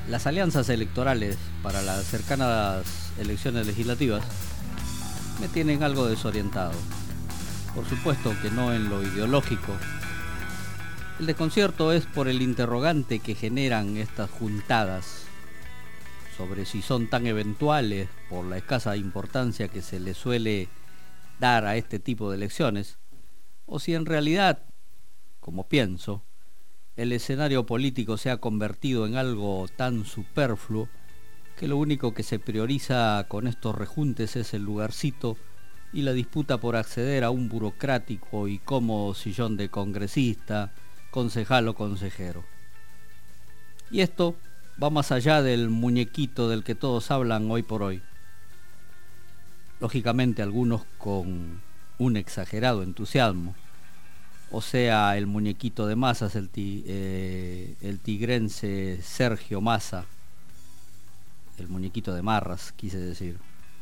Las alianzas electorales para las cercanas elecciones legislativas me tienen algo desorientado. Por supuesto que no en lo ideológico. El desconcierto es por el interrogante que generan estas juntadas sobre si son tan eventuales por la escasa importancia que se le suele dar a este tipo de elecciones, o si en realidad, como pienso, el escenario político se ha convertido en algo tan superfluo que lo único que se prioriza con estos rejuntes es el lugarcito y la disputa por acceder a un burocrático y cómodo sillón de congresista, concejal o consejero. Y esto va más allá del muñequito del que todos hablan hoy por hoy. Lógicamente algunos con un exagerado entusiasmo, o sea, el muñequito de masas, el tigrense Sergio Massa, el muñequito de Marras, quise decir.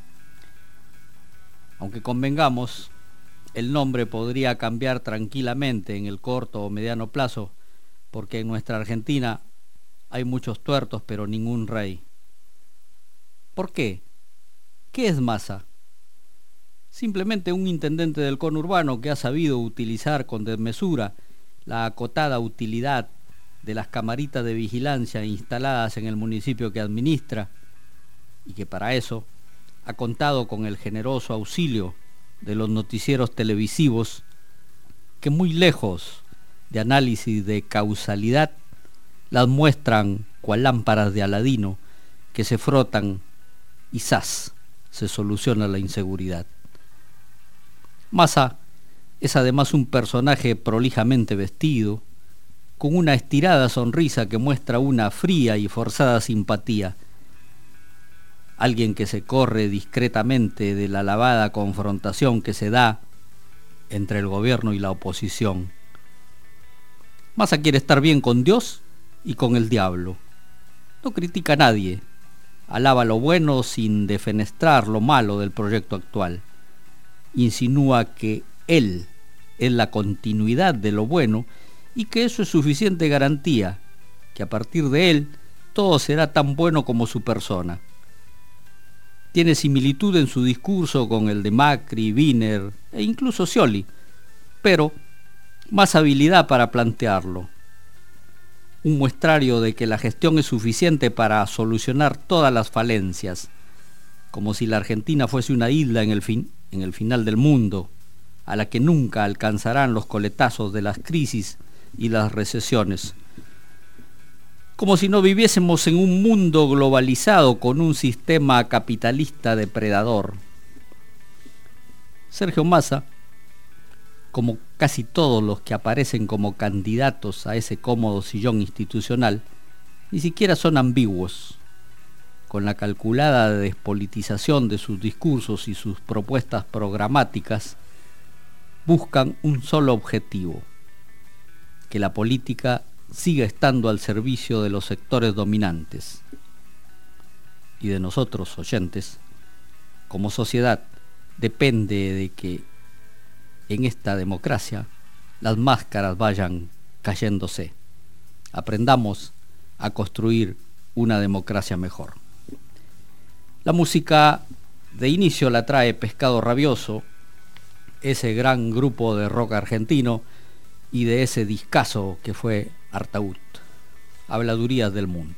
Aunque convengamos, el nombre podría cambiar tranquilamente en el corto o mediano plazo, porque en nuestra Argentina hay muchos tuertos pero ningún rey. ¿Por qué? ¿Qué es Massa? Simplemente un intendente del conurbano que ha sabido utilizar con desmesura la acotada utilidad de las camaritas de vigilancia instaladas en el municipio que administra y que para eso ha contado con el generoso auxilio de los noticieros televisivos que muy lejos de análisis de causalidad las muestran cual lámparas de Aladino que se frotan y ¡zas!, se soluciona la inseguridad. Massa es además un personaje prolijamente vestido, con una estirada sonrisa que muestra una fría y forzada simpatía. Alguien que se corre discretamente de la lavada confrontación que se da entre el gobierno y la oposición. Massa quiere estar bien con Dios y con el diablo. No critica a nadie, alaba lo bueno sin defenestrar lo malo del proyecto actual. Insinúa que él es la continuidad de lo bueno y que eso es suficiente garantía, que a partir de él todo será tan bueno como su persona. Tiene similitud en su discurso con el de Macri, Wiener e incluso Scioli, pero más habilidad para plantearlo. Un muestrario de que la gestión es suficiente para solucionar todas las falencias, como si la Argentina fuese una isla en el final del mundo, a la que nunca alcanzarán los coletazos de las crisis y las recesiones. Como si no viviésemos en un mundo globalizado con un sistema capitalista depredador. Sergio Massa, como casi todos los que aparecen como candidatos a ese cómodo sillón institucional, ni siquiera son ambiguos. Con la calculada despolitización de sus discursos y sus propuestas programáticas, buscan un solo objetivo: que la política siga estando al servicio de los sectores dominantes. Y de nosotros, oyentes, como sociedad, depende de que en esta democracia las máscaras vayan cayéndose. Aprendamos a construir una democracia mejor. La música de inicio la trae Pescado Rabioso, ese gran grupo de rock argentino, y de ese discazo que fue Artaud, Habladurías del Mundo.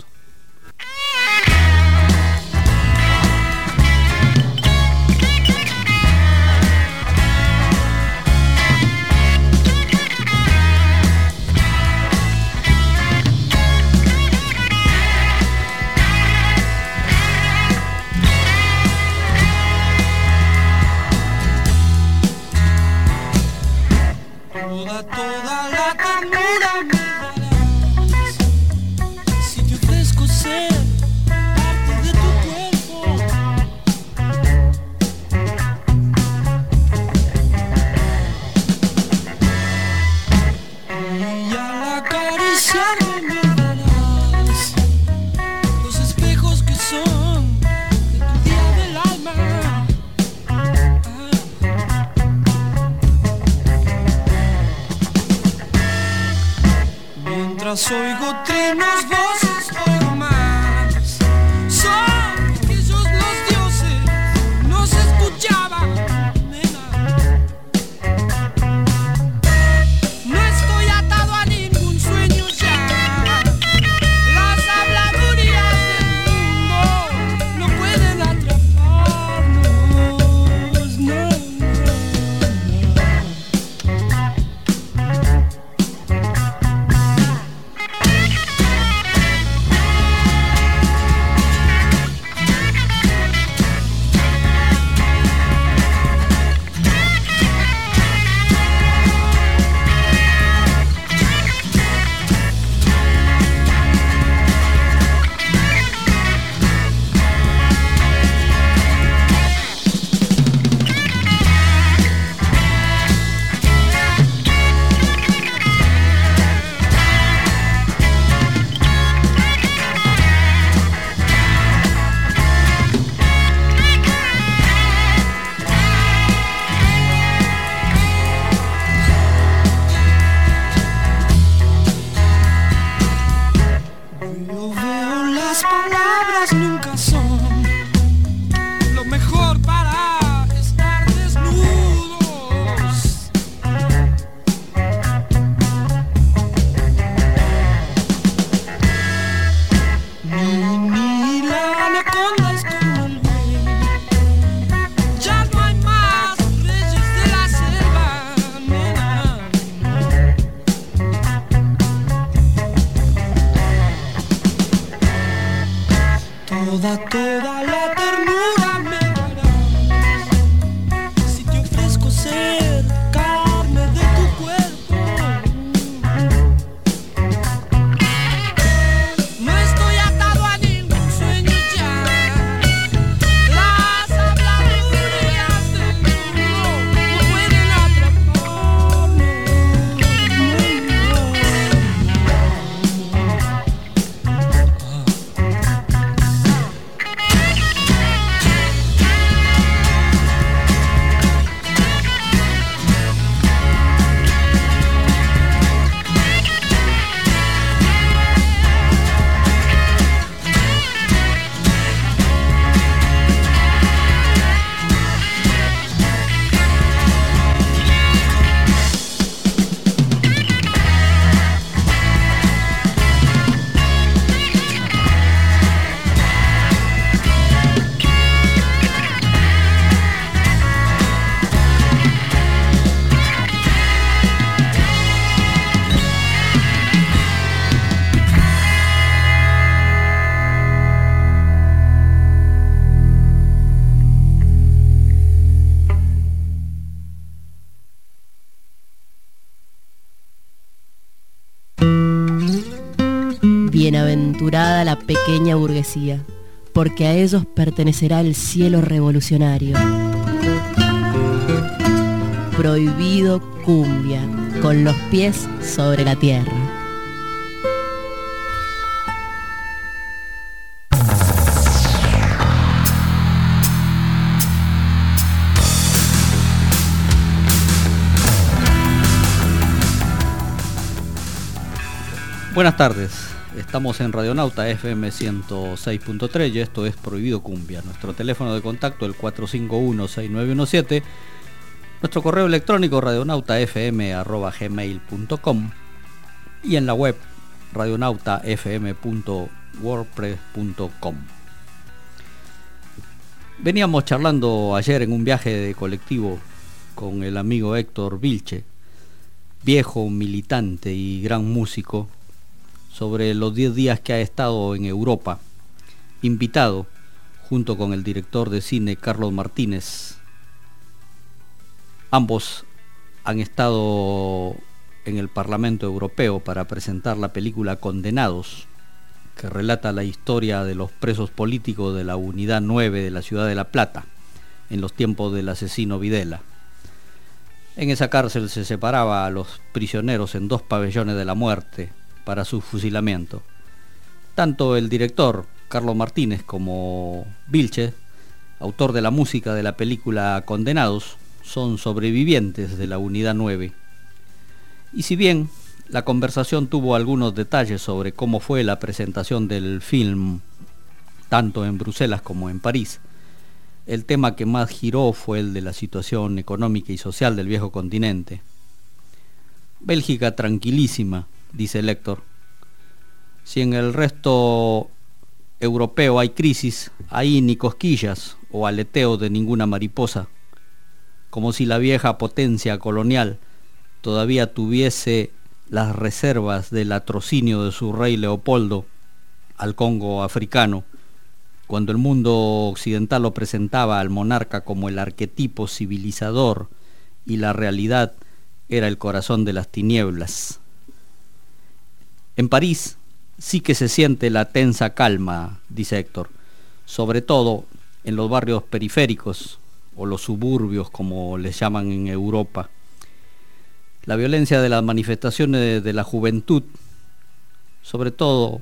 Toda la ternura me darás, si te ofrezco ser parte de tu cuerpo. Y al acariciarme me darás los espejos que son de tu día del alma. Mientras oigo trinos, voces, oigo más. Bienaventurada la pequeña burguesía, porque a ellos pertenecerá el cielo revolucionario. Prohibido cumbia, con los pies sobre la tierra. Buenas tardes, estamos en Radionauta FM 106.3 y esto es Prohibido Cumbia. Nuestro teléfono de contacto el 451-6917, nuestro correo electrónico radionautafm@gmail.com y en la web radionautafm.wordpress.com. Veníamos charlando ayer en un viaje de colectivo con el amigo Héctor Vilche, viejo militante y gran músico, sobre los 10 días que ha estado en Europa, invitado junto con el director de cine Carlos Martínez. Ambos han estado en el Parlamento Europeo para presentar la película Condenados, que relata la historia de los presos políticos de la Unidad 9 de la ciudad de La Plata, en los tiempos del asesino Videla. En esa cárcel se separaba a los prisioneros en 2 pabellones de la muerte para su fusilamiento. Tanto el director, Carlos Martínez, como Vilche, autor de la música de la película Condenados, son sobrevivientes de la Unidad 9. Y si bien la conversación tuvo algunos detalles sobre cómo fue la presentación del film, tanto en Bruselas como en París, el tema que más giró fue el de la situación económica y social del viejo continente. Bélgica tranquilísima, dice el Héctor. Si en el resto europeo hay crisis, ahí ni cosquillas o aleteo de ninguna mariposa, como si la vieja potencia colonial todavía tuviese las reservas del latrocinio de su rey Leopoldo al Congo africano, cuando el mundo occidental lo presentaba al monarca como el arquetipo civilizador y la realidad era el corazón de las tinieblas. En París sí que se siente la tensa calma, dice Héctor, sobre todo en los barrios periféricos o los suburbios, como les llaman en Europa. La violencia de las manifestaciones de la juventud, sobre todo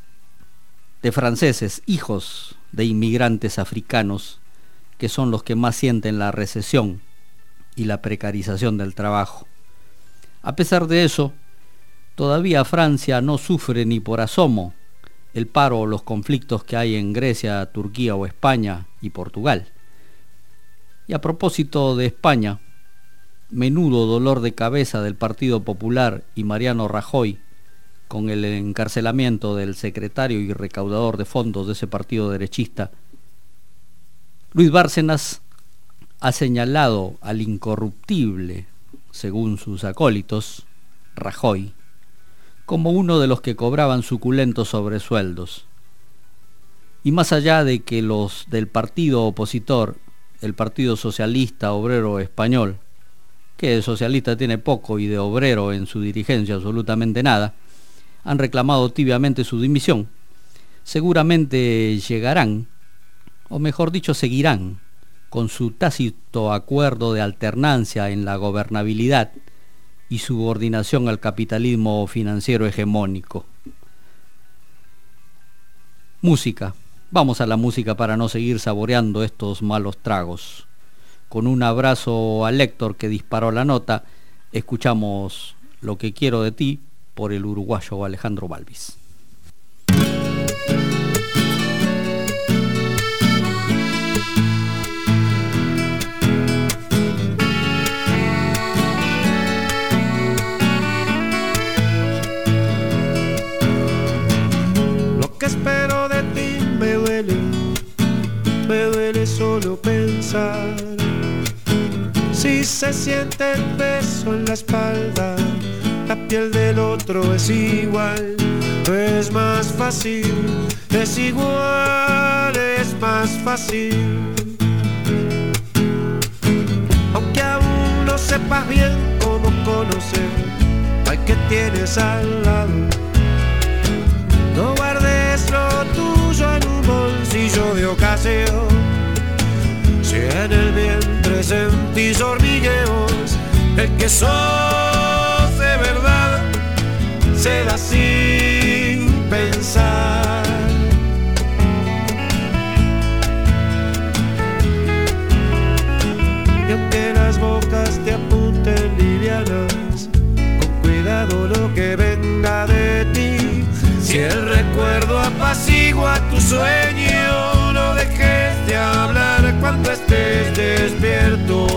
de franceses, hijos de inmigrantes africanos, que son los que más sienten la recesión y la precarización del trabajo. A pesar de eso, todavía Francia no sufre ni por asomo el paro o los conflictos que hay en Grecia, Turquía o España y Portugal. Y a propósito de España, menudo dolor de cabeza del Partido Popular y Mariano Rajoy con el encarcelamiento del secretario y recaudador de fondos de ese partido derechista. Luis Bárcenas ha señalado al incorruptible, según sus acólitos, Rajoy, como uno de los que cobraban suculentos sobresueldos. Y más allá de que los del partido opositor, el Partido Socialista Obrero Español, que de socialista tiene poco y de obrero en su dirigencia absolutamente nada, han reclamado tibiamente su dimisión, seguramente llegarán, o mejor dicho seguirán, con su tácito acuerdo de alternancia en la gobernabilidad y subordinación al capitalismo financiero hegemónico. Música. Vamos a la música para no seguir saboreando estos malos tragos. Con un abrazo al Héctor que disparó la nota, escuchamos Lo que quiero de ti por el uruguayo Alejandro Balvis. Lo que espero de ti me duele solo pensar. Si se siente el peso en la espalda, la piel del otro es igual. Es más fácil, es igual, es más fácil. Aunque aún no sepas bien cómo conocer al que tienes al lado, No guardes lo tuyo en un bolsillo de ocasión. Si en el vientre sentís hormigueos, el que sos de verdad se da sin pensar. Y aunque las bocas te apunten livianas, con cuidado lo que venga de ti. Si el recuerdo apacigua tu sueño, no dejes de hablar cuando estés despierto.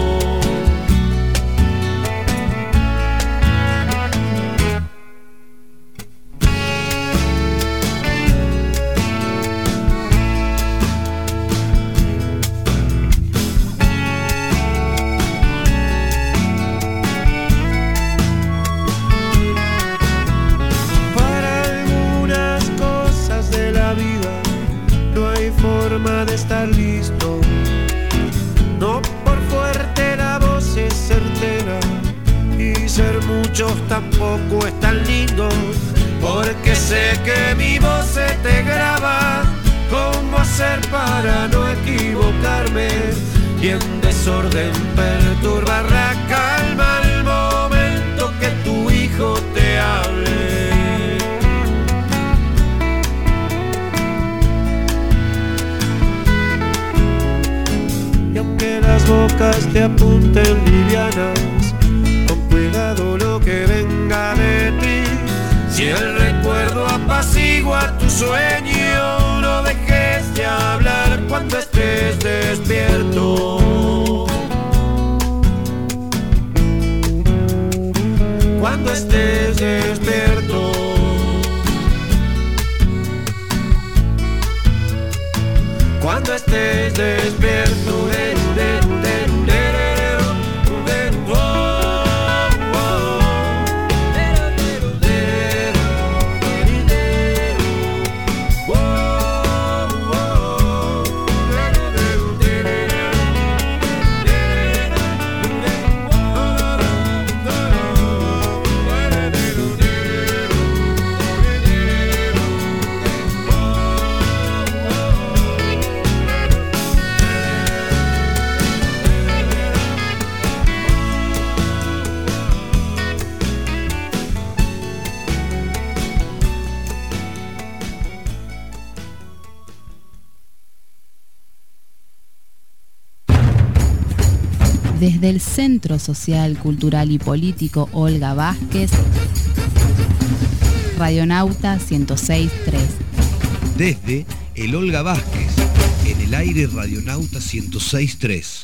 De estar listo, no por fuerte la voz es certera, y ser muchos tampoco es tan lindo, porque sé que mi voz se te graba. ¿Cómo hacer para no equivocarme? Y en desorden perturbar la calma al momento que tu hijo te hable. Y aunque las bocas te apunten livianas, con cuidado lo que venga de ti. Si el recuerdo apacigua tu sueño, no dejes de hablar cuando estés despierto. Cuando estés despierto. Cuando estés despierto. Desde el Centro Social, Cultural y Político Olga Vázquez, Radionauta 106.3. Desde el Olga Vázquez, en el aire Radionauta 106.3.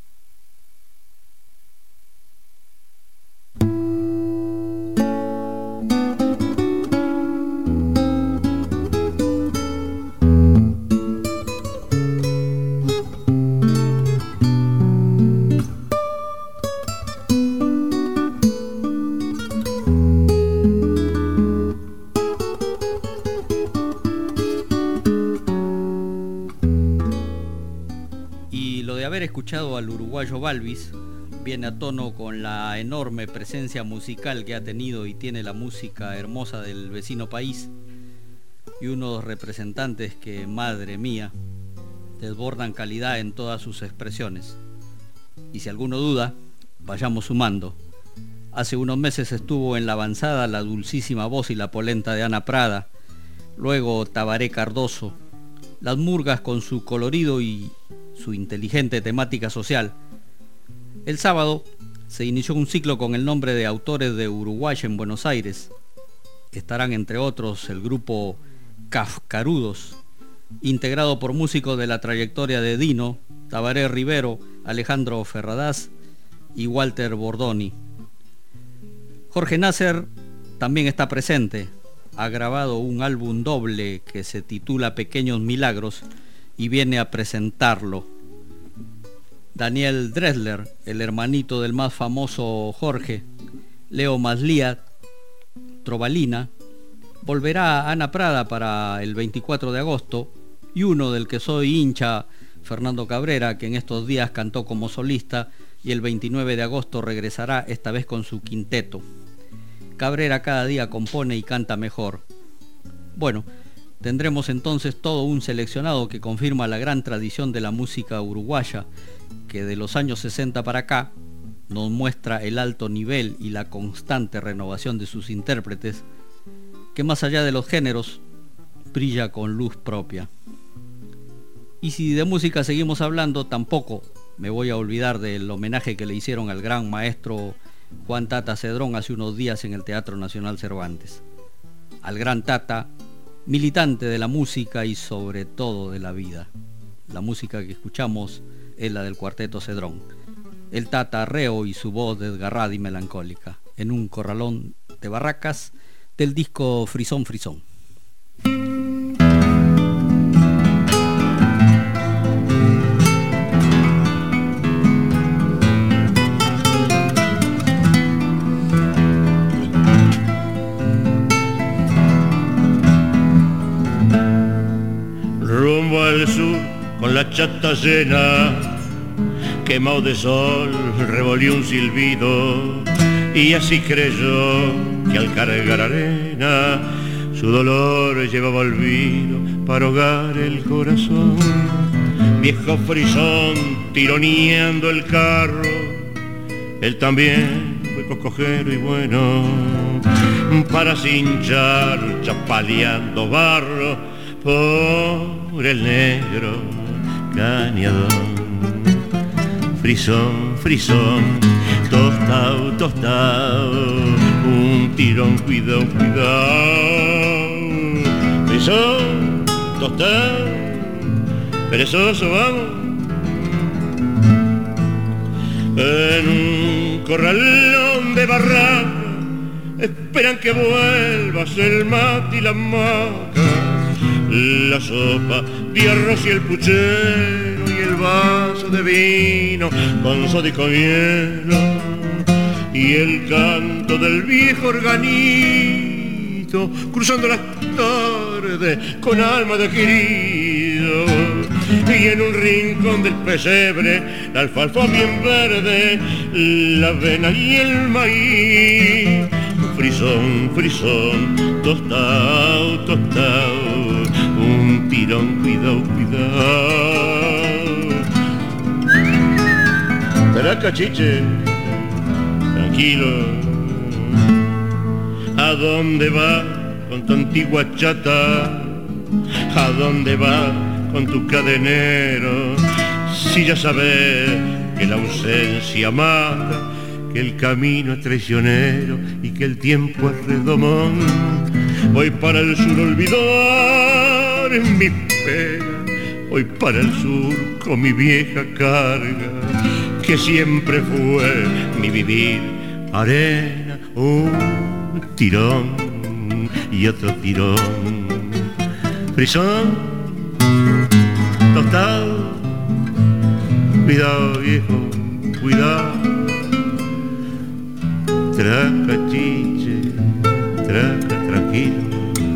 Escuchado al uruguayo Balvis viene a tono con la enorme presencia musical que ha tenido y tiene la música hermosa del vecino país, y unos representantes que, madre mía, desbordan calidad en todas sus expresiones. Y si alguno duda, vayamos sumando. Hace unos meses estuvo en la avanzada la dulcísima voz y la polenta de Ana Prada, luego Tabaré Cardoso, las murgas con su colorido y su inteligente temática social. El sábado se inició un ciclo con el nombre de Autores de Uruguay en Buenos Aires. Estarán entre otros el grupo Cascarudos, integrado por músicos de la trayectoria de Dino, Tabaré Rivero, Alejandro Ferradas y Walter Bordoni. Jorge Nasser también está presente. Ha grabado un álbum doble que se titula Pequeños Milagros y viene a presentarlo. Daniel Dressler, el hermanito del más famoso Jorge, Leo Maslía, Trovalina, volverá a Ana Prada para el 24 de agosto, y uno del que soy hincha, Fernando Cabrera, que en estos días cantó como solista, y el 29 de agosto regresará, esta vez con su quinteto. Cabrera cada día compone y canta mejor. Bueno, tendremos entonces todo un seleccionado que confirma la gran tradición de la música uruguaya, que de los años 60 para acá nos muestra el alto nivel y la constante renovación de sus intérpretes, que más allá de los géneros, brilla con luz propia. Y si de música seguimos hablando, tampoco me voy a olvidar del homenaje que le hicieron al gran maestro Juan Tata Cedrón hace unos días en el Teatro Nacional Cervantes. Al gran Tata, militante de la música y sobre todo de la vida. La música que escuchamos es la del Cuarteto Cedrón. El Tata arreo y su voz desgarrada y melancólica, en un corralón de barracas del disco Frisón Frisón. Rumbo al sur con la chata llena, quemado de sol, revolvió un silbido, y así creyó que al cargar arena su dolor llevaba olvido para ahogar el corazón. Viejo frisón tironeando el carro, él también fue coscojero y bueno, para cinchar chapaleando barro por el negro cañadón. Frisón, frisón, tostao, tostao, un tirón, cuidado, cuidado. Frisón, tostao, perezoso, vamos. En un corralón de barraca esperan que vuelvas el mate y la maca, la sopa de arroz y el puchero y el vaso de vino con soda y con hielo, y el canto del viejo organito cruzando las tardes con alma de querido, y en un rincón del pesebre la alfalfa bien verde, la avena y el maíz. Frisón, frisón, tostao, tostao, un tirón, cuidado, cuidado. Taraca, chiche, tranquilo. ¿A dónde va con tu antigua chata? ¿A dónde va con tu cadenero? Si ya sabes que la ausencia mata, que el camino es traicionero y que el tiempo es redomón. Voy para el sur a olvidar en mi pena, voy para el sur con mi vieja carga, que siempre fue mi vivir arena, un tirón y otro tirón. Frisón, tostado, cuidado viejo, cuidado. Traca, chiche, traca, tranquilo.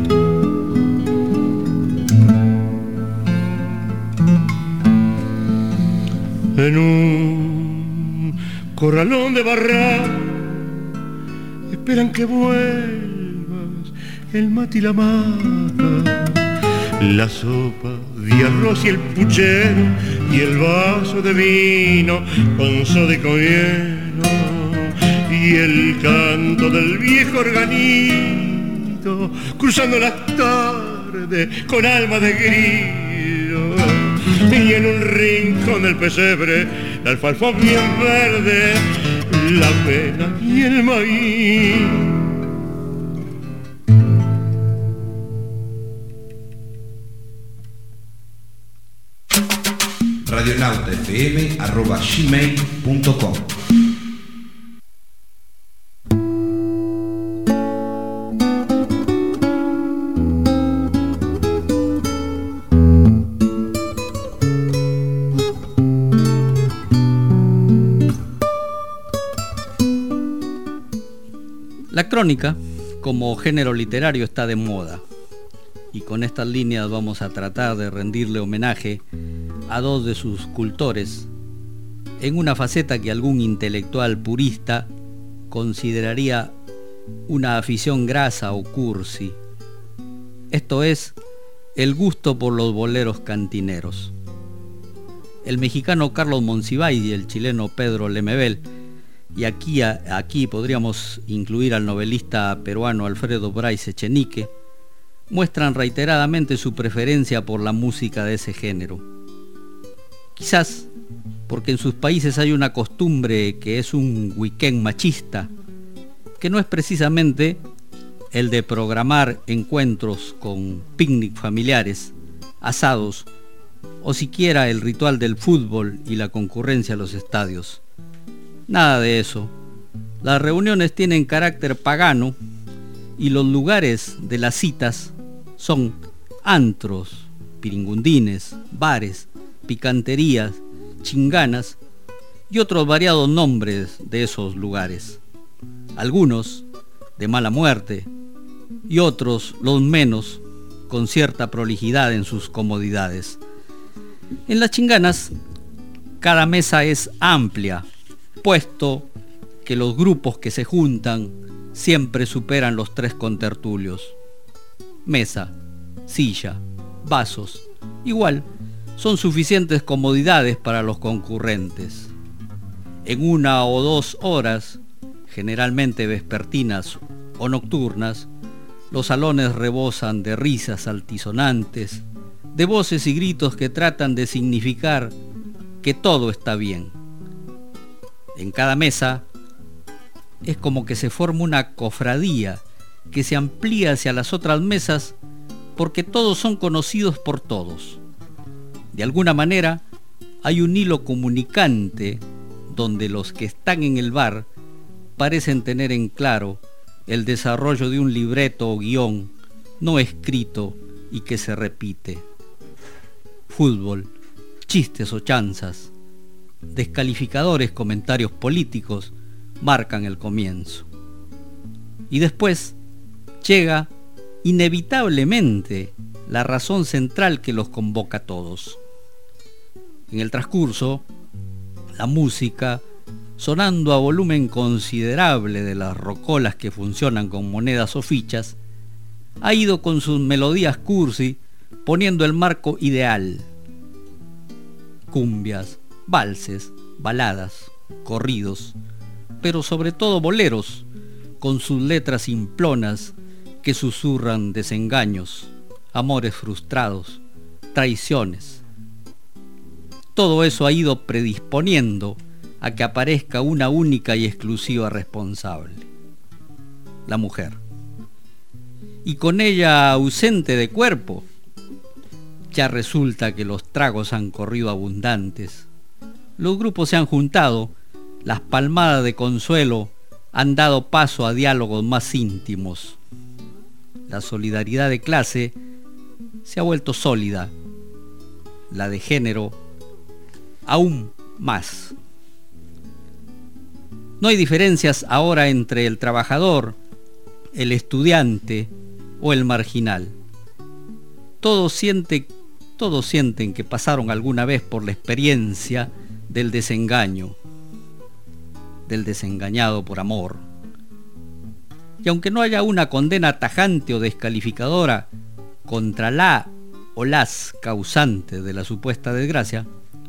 En un corralón de barra esperan que vuelvas el mate y la maca, la sopa de arroz y el puchero y el vaso de vino con soda y con hielo, y el canto del viejo organito cruzando las tardes con alma de grillo, y en un rincón del pesebre la alfalfa bien verde, la avena y el maíz. radionautafm@gmail.com. La crónica, como género literario, está de moda, y con estas líneas vamos a tratar de rendirle homenaje a dos de sus cultores en una faceta que algún intelectual purista consideraría una afición grasa o cursi. Esto es el gusto por los boleros cantineros. El mexicano Carlos Monsiváis y el chileno Pedro Lemebel, y aquí podríamos incluir al novelista peruano Alfredo Bryce Echenique, muestran reiteradamente su preferencia por la música de ese género. Quizás porque en sus países hay una costumbre que es un weekend machista, que no es precisamente el de programar encuentros con picnic familiares, asados o siquiera el ritual del fútbol y la concurrencia a los estadios. Nada de eso. Las reuniones tienen carácter pagano y los lugares de las citas son antros, piringundines, bares, picanterías, chinganas y otros variados nombres de esos lugares. Algunos de mala muerte y otros, los menos, con cierta prolijidad en sus comodidades. En las chinganas, cada mesa es amplia, puesto que los grupos que se juntan siempre superan los 3 contertulios. Mesa, silla, vasos, igual, son suficientes comodidades para los concurrentes. En 1 o 2 horas, generalmente vespertinas o nocturnas, los salones rebosan de risas altisonantes, de voces y gritos que tratan de significar que todo está bien. En cada mesa es como que se forma una cofradía que se amplía hacia las otras mesas porque todos son conocidos por todos. De alguna manera hay un hilo comunicante donde los que están en el bar parecen tener en claro el desarrollo de un libreto o guión no escrito y que se repite. Fútbol, chistes o chanzas, descalificadores comentarios políticos marcan el comienzo. Y después llega inevitablemente la razón central que los convoca a todos. En el transcurso, la música, sonando a volumen considerable de las rocolas que funcionan con monedas o fichas, ha ido con sus melodías cursi poniendo el marco ideal. Cumbias, valses, baladas, corridos, pero sobre todo boleros, con sus letras simplonas que susurran desengaños, amores frustrados, traiciones. Todo eso ha ido predisponiendo a que aparezca una única y exclusiva responsable: la mujer. Y con ella ausente de cuerpo, ya resulta que los tragos han corrido abundantes, los grupos se han juntado, las palmadas de consuelo han dado paso a diálogos más íntimos. La solidaridad de clase se ha vuelto sólida, la de género aún más. No hay diferencias ahora entre el trabajador, el estudiante o el marginal. Todos sienten que pasaron alguna vez por la experiencia del desengaño, del desengañado por amor. Y aunque no haya una condena tajante o descalificadora contra la o las causantes de la supuesta desgracia,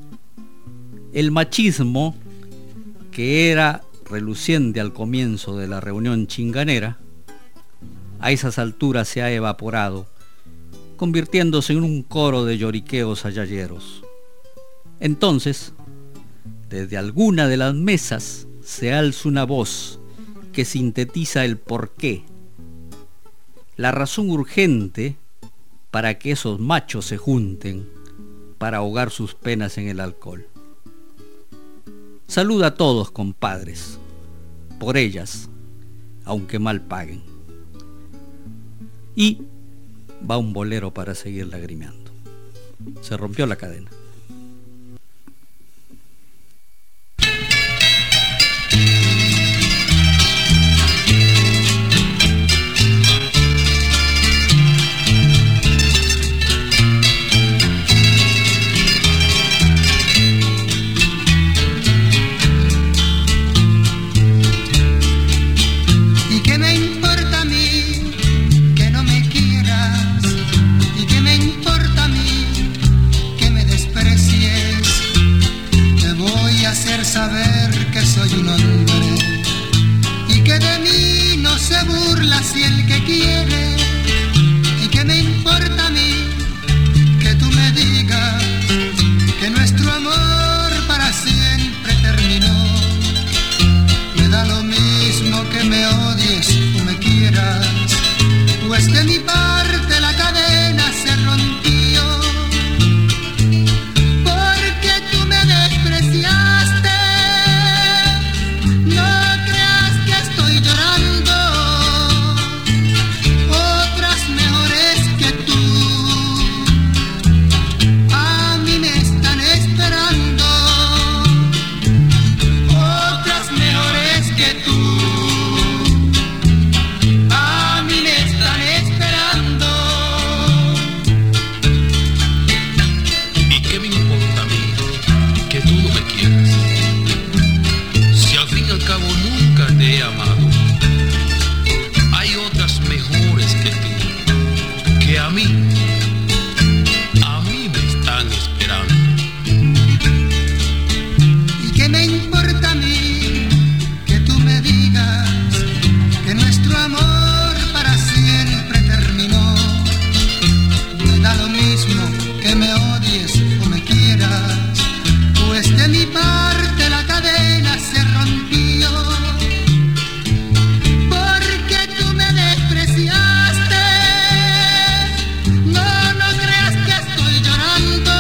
el machismo, que era reluciente al comienzo de la reunión chinganera, a esas alturas se ha evaporado, convirtiéndose en un coro de lloriqueos ayayeros. Entonces, desde alguna de las mesas se alza una voz que sintetiza el porqué, la razón urgente para que esos machos se junten para ahogar sus penas en el alcohol. Saluda a todos, compadres, por ellas, aunque mal paguen. Y va un bolero para seguir lagrimeando. Se rompió la cadena. ¿Y qué me importa a mí que no me quieras? se burla si el que quiere. ¿Y qué me importa a mí que tú me digas que nuestro amor para siempre terminó? Me da lo mismo que me odies o me quieras, pues de mi parte la cadena se rompió. Porque tú me despreciaste, no creas que estoy llorando. Otras mejores que tú a mí me están esperando. Otras mejores que tú a mí me están esperando. ¿Y qué me importa a mí que tú no me quieras? Si al fin y al cabo nunca te he amado, hay otras mejores que tú, que a mí me están esperando. ¿Y qué me importa a mí que tú me digas que nuestro amor para siempre terminó? Me da lo mismo que me odies o me quieras, pues de mi parte la cadena se rompió. Porque tú me despreciaste, no creas que estoy llorando.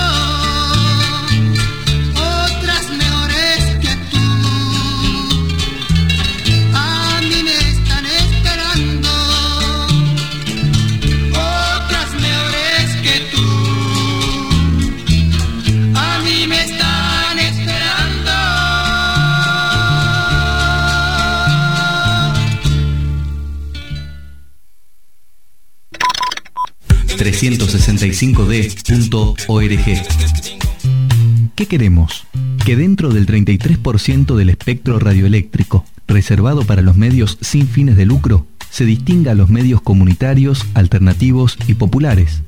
Otras mejores que tú a mí me están esperando. Otras mejores que tú a mí me están esperando. 365d.org. ¿Qué queremos? Que dentro del 33% del espectro radioeléctrico reservado para los medios sin fines de lucro, se distinga a los medios comunitarios, alternativos y populares.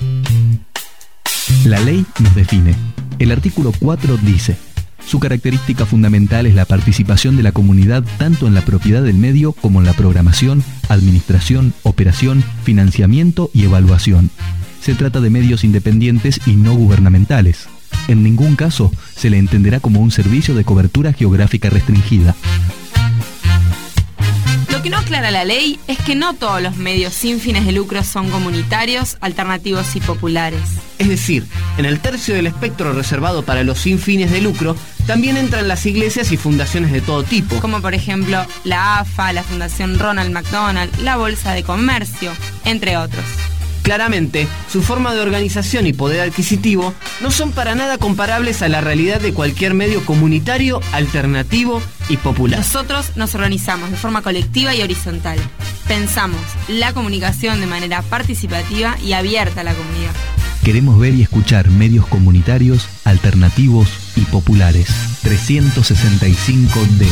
La ley nos define. El artículo 4 dice: su característica fundamental es la participación de la comunidad tanto en la propiedad del medio como en la programación, administración, operación, financiamiento y evaluación. Se trata de medios independientes y no gubernamentales. En ningún caso se le entenderá como un servicio de cobertura geográfica restringida. Lo que no aclara la ley es que no todos los medios sin fines de lucro son comunitarios, alternativos y populares. Es decir, en el tercio del espectro reservado para los sin fines de lucro también entran las iglesias y fundaciones de todo tipo. Como por ejemplo la AFA, la Fundación Ronald McDonald, la Bolsa de Comercio, entre otros. Claramente, su forma de organización y poder adquisitivo no son para nada comparables a la realidad de cualquier medio comunitario, alternativo y popular. Nosotros nos organizamos de forma colectiva y horizontal. Pensamos la comunicación de manera participativa y abierta a la comunidad. Queremos ver y escuchar medios comunitarios, alternativos y populares. 365D.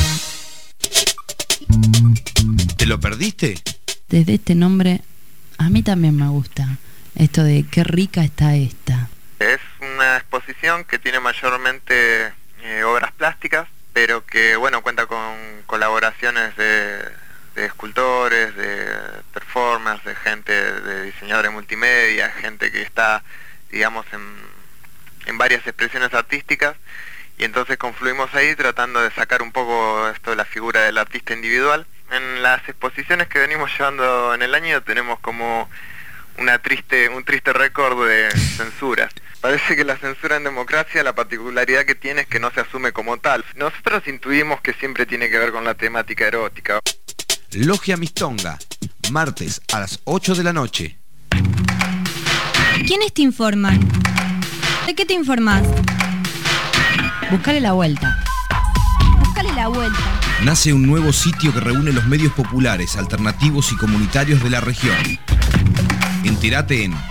¿Te lo perdiste? Desde este nombre, a mí también me gusta esto de qué rica está esta. Es una exposición que tiene mayormente obras plásticas, pero que bueno, cuenta con colaboraciones de escultores, de performers, de gente, de diseñadores multimedia, gente que está, digamos, en varias expresiones artísticas, y entonces confluimos ahí tratando de sacar un poco esto de la figura del artista individual. En las exposiciones que venimos llevando en el año tenemos como un triste récord de censuras. Parece que la censura en democracia, la particularidad que tiene es que no se asume como tal. Nosotros intuimos que siempre tiene que ver con la temática erótica. Logia Mistonga, martes a las 8 de la noche. ¿Quiénes te informan? ¿De qué te informás? Buscale la vuelta. Búscale la vuelta. Nace un nuevo sitio que reúne los medios populares, alternativos y comunitarios de la región. Entérate en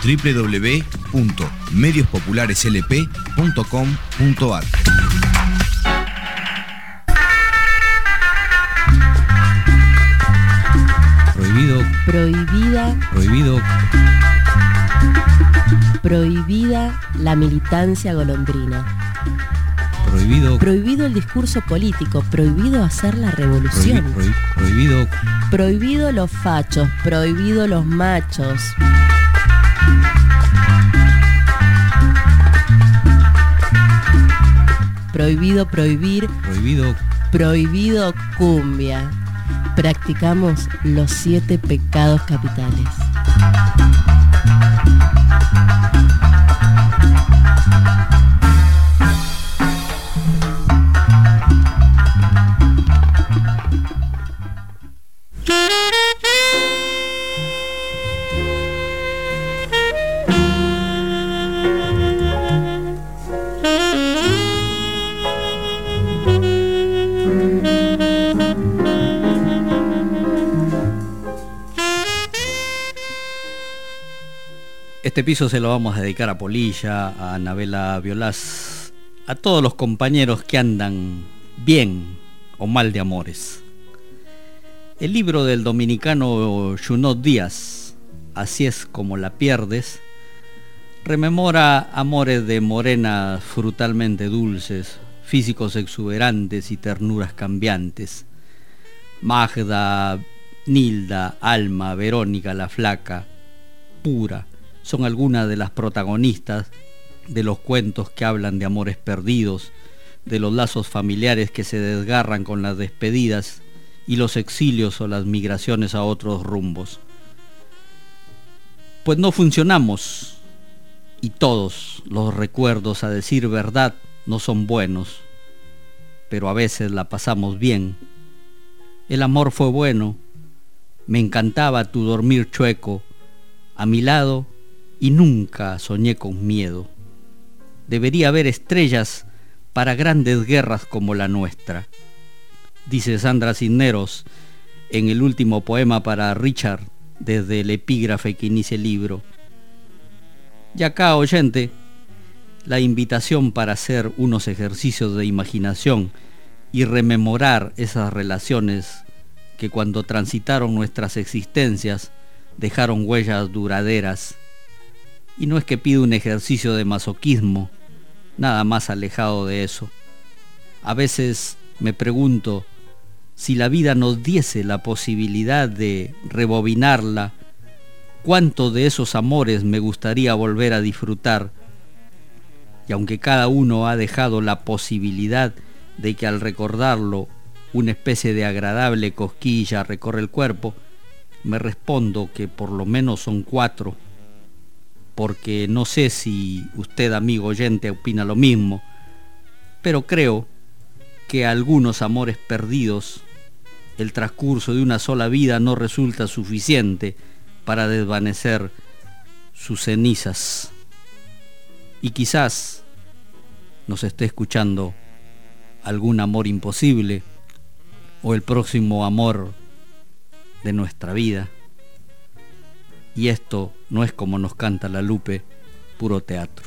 www.mediospopulareslp.com.ar. Prohibida la militancia golondrina. Prohibido el discurso político, prohibido hacer la revolución. Prohibido los fachos, prohibido los machos. Prohibido prohibir. Prohibido cumbia. Practicamos los 7 pecados capitales. Este piso se lo vamos a dedicar a Polilla, a Anabela Violás, a todos los compañeros que andan bien o mal de amores. El libro del dominicano Junot Díaz, Así es como la pierdes, rememora amores de morenas frutalmente dulces, físicos exuberantes y ternuras cambiantes. Magda, Nilda, Alma, Verónica la flaca, Pura, son algunas de las protagonistas de los cuentos que hablan de amores perdidos, de los lazos familiares que se desgarran con las despedidas y los exilios o las migraciones a otros rumbos. Pues no funcionamos y todos los recuerdos, a decir verdad, no son buenos, pero a veces la pasamos bien. El amor fue bueno, me encantaba tu dormir chueco a mi lado y nunca soñé con miedo. Debería haber estrellas para grandes guerras como la nuestra, dice Sandra Cisneros en el último poema para Richard, desde el epígrafe que inicia el libro. Y acá, oyente, la invitación para hacer unos ejercicios de imaginación y rememorar esas relaciones que cuando transitaron nuestras existencias dejaron huellas duraderas. Y no es que pida un ejercicio de masoquismo, nada más alejado de eso. A veces me pregunto si la vida nos diese la posibilidad de rebobinarla, cuánto de esos amores me gustaría volver a disfrutar. Y aunque cada uno ha dejado la posibilidad de que al recordarlo una especie de agradable cosquilla recorre el cuerpo, me respondo que por lo menos son 4, porque no sé si usted, amigo oyente, opina lo mismo, pero creo que a algunos amores perdidos el transcurso de una sola vida no resulta suficiente para desvanecer sus cenizas. Y quizás nos esté escuchando algún amor imposible o el próximo amor de nuestra vida. Y esto no es como nos canta la Lupe, puro teatro.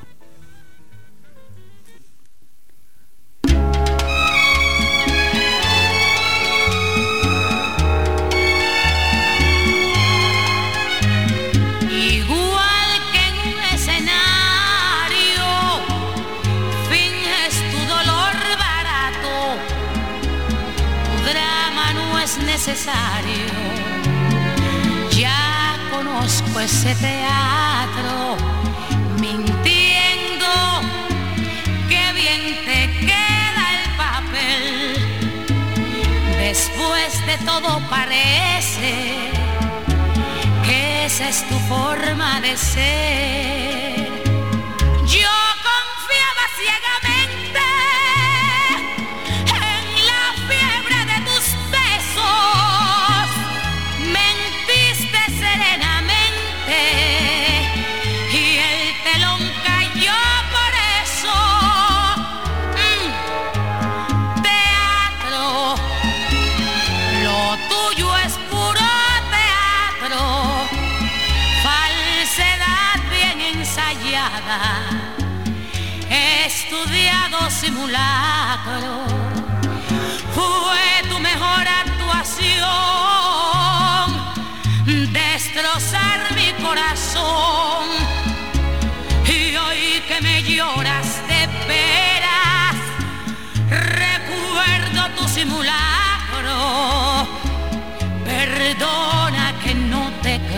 Igual que en un escenario, finges tu dolor barato, tu drama no es necesario. Ya conozco ese teatro, mintiendo, qué bien te queda el papel. Después de todo parece que esa es tu forma de ser. Yo confiaba ciegamente en la fiebre de tus besos, mentiste serenamente y el telón cayó por eso. Teatro, lo tuyo es puro teatro, falsedad bien ensayada, estudiado simulacro. Fue tu mejor actuación destrozar mi corazón, y hoy que me lloras de veras,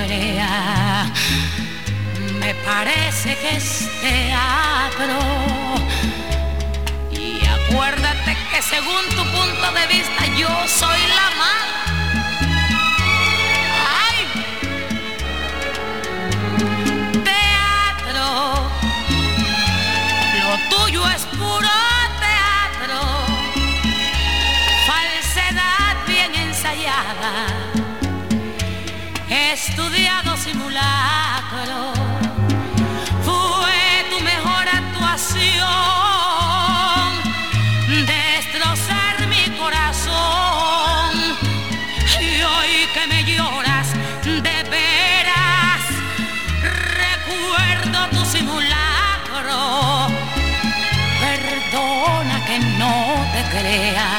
crea. Me parece que es teatro. Y acuérdate que según tu punto de vista yo soy la mala. ¡Ay! Teatro. Lo tuyo es puro teatro. Falsedad bien ensayada. Estudiado simulacro. Fue tu mejor actuación. Destrozar mi corazón. Y hoy que me lloras de veras, recuerdo tu simulacro. Perdona que no te crea.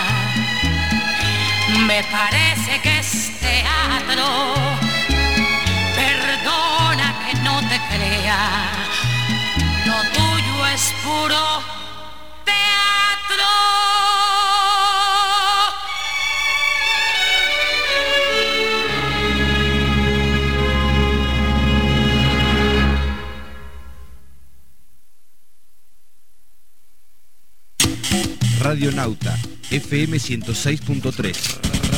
Me parece que es teatro. Perdona que no te crea. Lo tuyo es puro teatro. Radionauta, FM 106.3.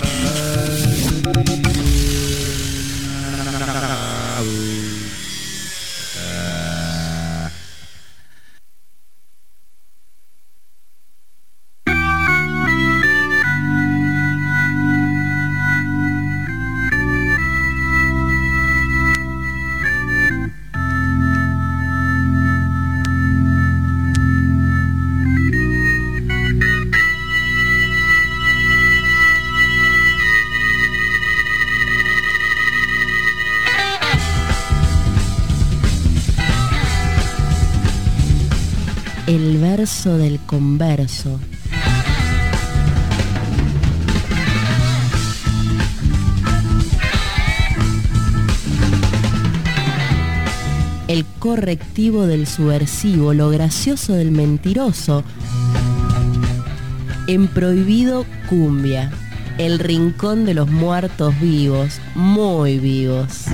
El verso del converso. El correctivo del subversivo, lo gracioso del mentiroso. En Prohibido Cumbia, el rincón de los muertos vivos, muy vivos.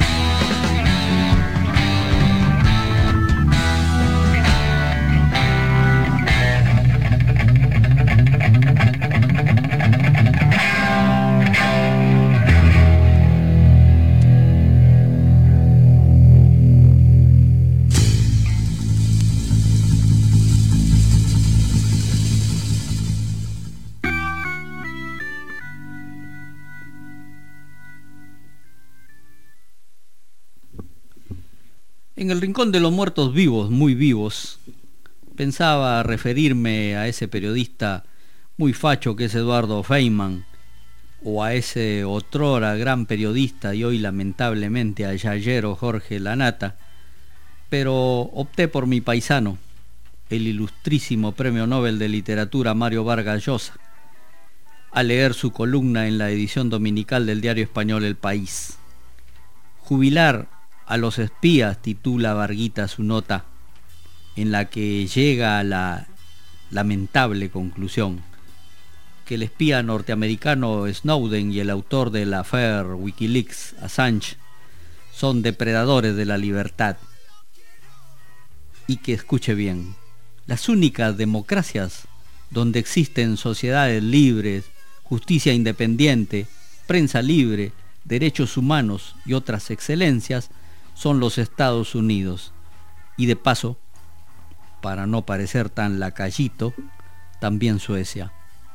En el rincón de los muertos vivos, muy vivos, pensaba referirme a ese periodista muy facho que es Eduardo Feynman, o a ese otrora gran periodista y hoy lamentablemente a yayero Jorge Lanata, pero opté por mi paisano, el ilustrísimo Premio Nobel de Literatura Mario Vargas Llosa, al leer su columna en la edición dominical del diario español El País. Jubilar a los espías, titula Varguita su nota, en la que llega a la lamentable conclusión que el espía norteamericano Snowden y el autor del affair Wikileaks, Assange, son depredadores de la libertad. Y que escuche bien, las únicas democracias donde existen sociedades libres, justicia independiente, prensa libre, derechos humanos y otras excelencias son los Estados Unidos. Y de paso, para no parecer tan lacayito, también Suecia.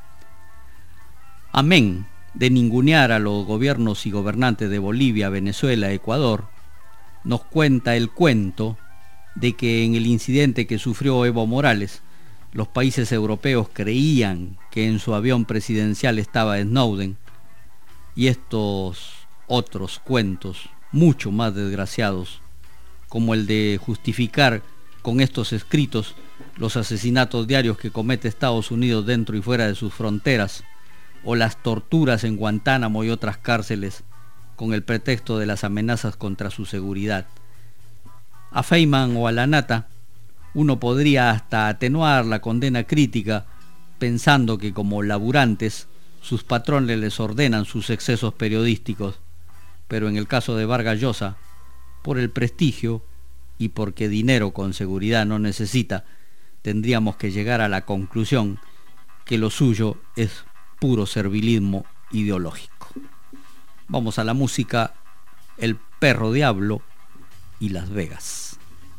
Amén de ningunear a los gobiernos y gobernantes de Bolivia, Venezuela, Ecuador, nos cuenta el cuento de que en el incidente que sufrió Evo Morales, los países europeos creían que en su avión presidencial estaba Snowden, y estos otros cuentos, mucho más desgraciados, como el de justificar con estos escritos los asesinatos diarios que comete Estados Unidos dentro y fuera de sus fronteras, o las torturas en Guantánamo y otras cárceles con el pretexto de las amenazas contra su seguridad. A Feynman o a Lanata uno podría hasta atenuar la condena crítica pensando que como laburantes sus patrones les ordenan sus excesos periodísticos, pero en el caso de Vargas Llosa Por el prestigio y porque dinero con seguridad no necesita, tendríamos que llegar a la conclusión que lo suyo es puro servilismo ideológico. Vamos a la música El Perro Diablo y Las Vegas.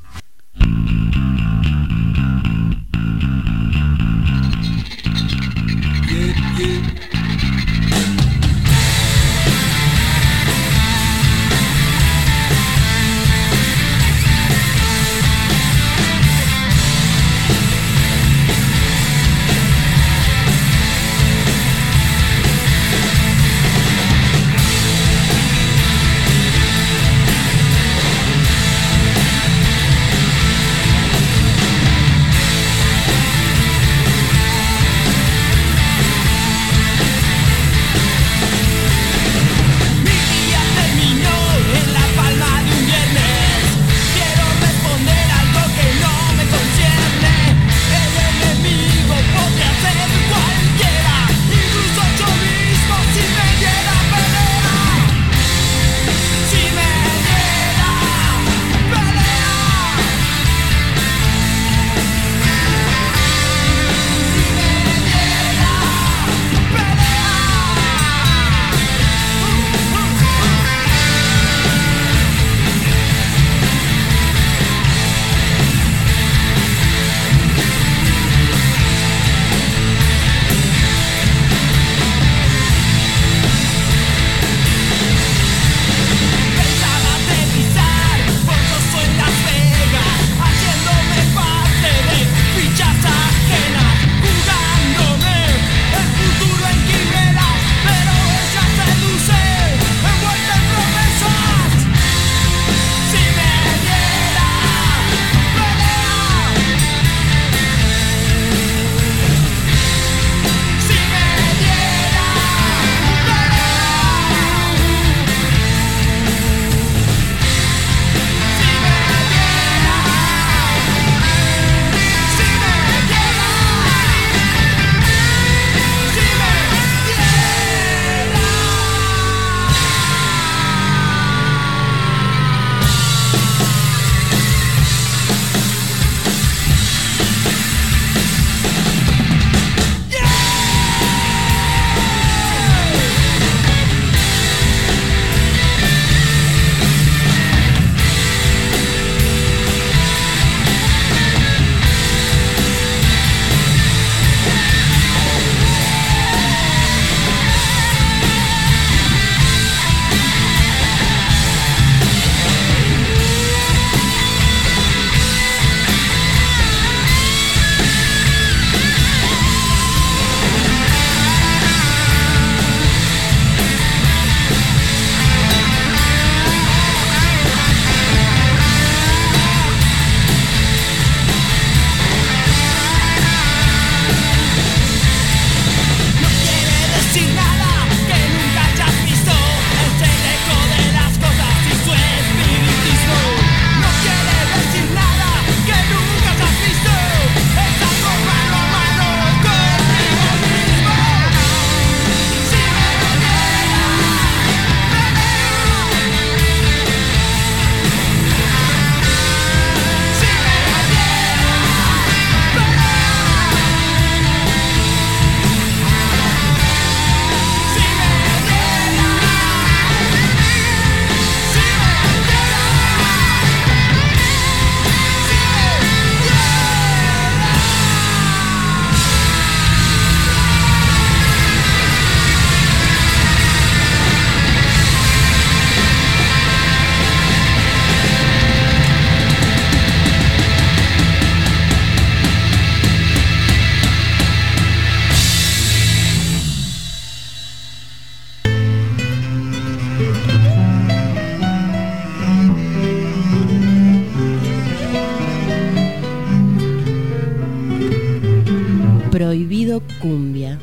Prohibido cumbia.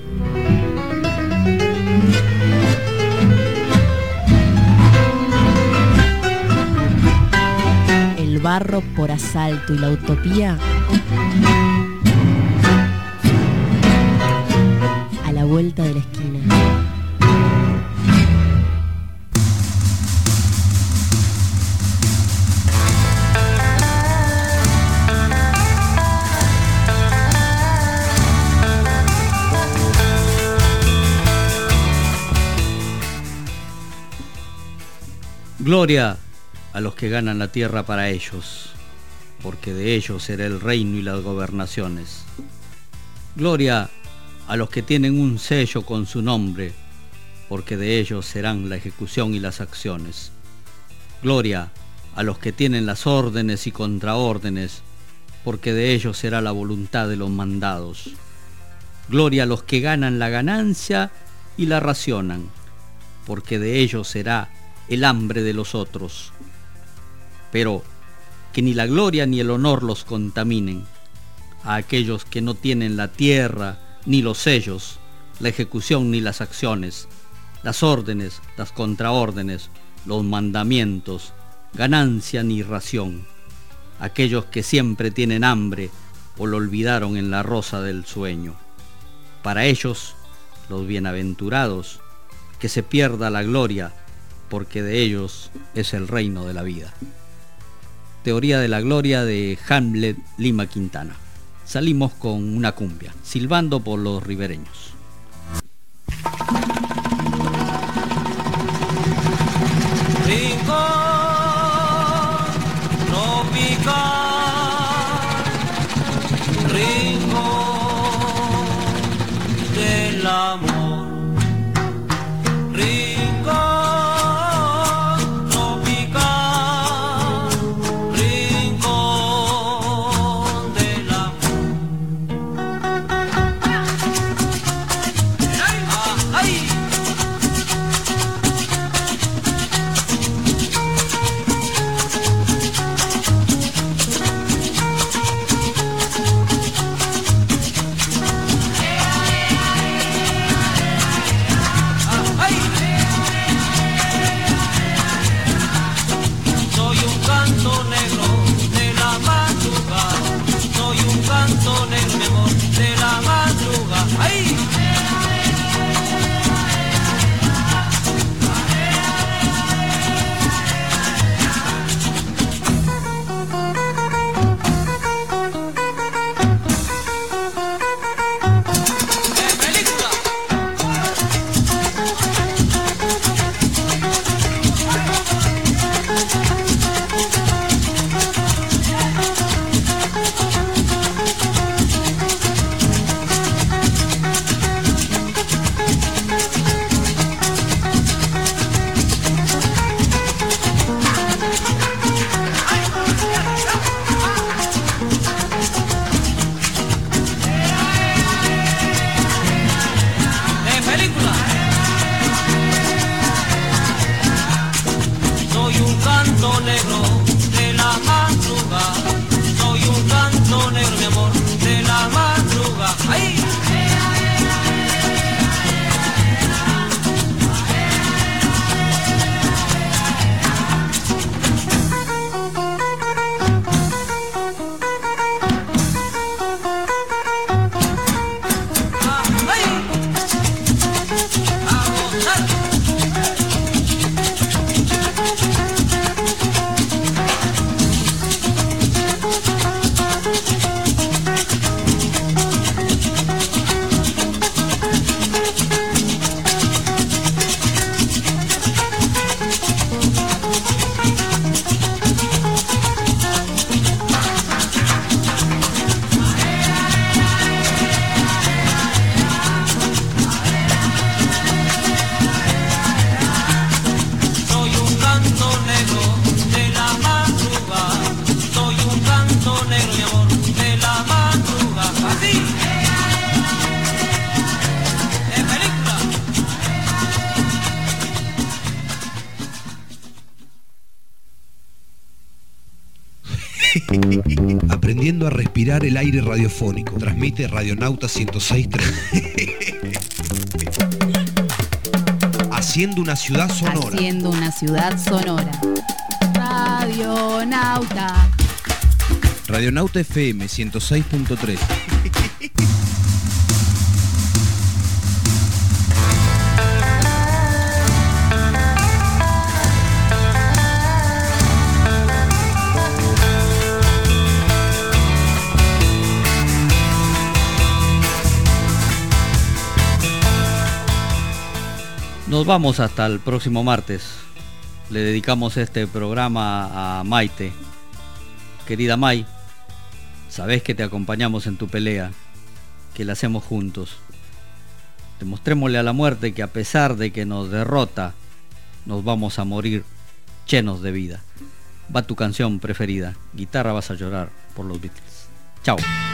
El barro por asalto y la utopía a la vuelta de la esquina. Gloria a los que ganan la tierra para ellos, porque de ellos será el reino y las gobernaciones. Gloria a los que tienen un sello con su nombre, porque de ellos serán la ejecución y las acciones. Gloria a los que tienen las órdenes y contraórdenes, porque de ellos será la voluntad de los mandados. Gloria a los que ganan la ganancia y la racionan, porque de ellos será el hambre de los otros. Pero que ni la gloria ni el honor los contaminen. A aquellos que no tienen la tierra, ni los sellos, la ejecución ni las acciones, las órdenes, las contraórdenes, los mandamientos, ganancia ni ración. Aquellos que siempre tienen hambre o lo olvidaron en la rosa del sueño. Para ellos, los bienaventurados, que se pierda la gloria, porque de ellos es el reino de la vida. Teoría de la gloria de Hamlet Lima Quintana. Salimos con una cumbia, silbando por los ribereños. Rincón tropical, rincón del amor, rincón tropical, rincón del amor. ¡Ay! Aprendiendo a respirar el aire radiofónico. Transmite Radionauta 106.3. Haciendo una ciudad sonora. Haciendo una ciudad sonora. Radionauta. Radionauta FM 106.3. Nos vamos hasta el próximo martes. le dedicamos este programa a Maite. Querida May, sabés que te acompañamos en tu pelea, que la hacemos juntos. Demostrémosle a la muerte que a pesar de que nos derrota, nos vamos a morir llenos de vida. Va tu canción preferida, Guitarra vas a llorar, por los Beatles. Chao.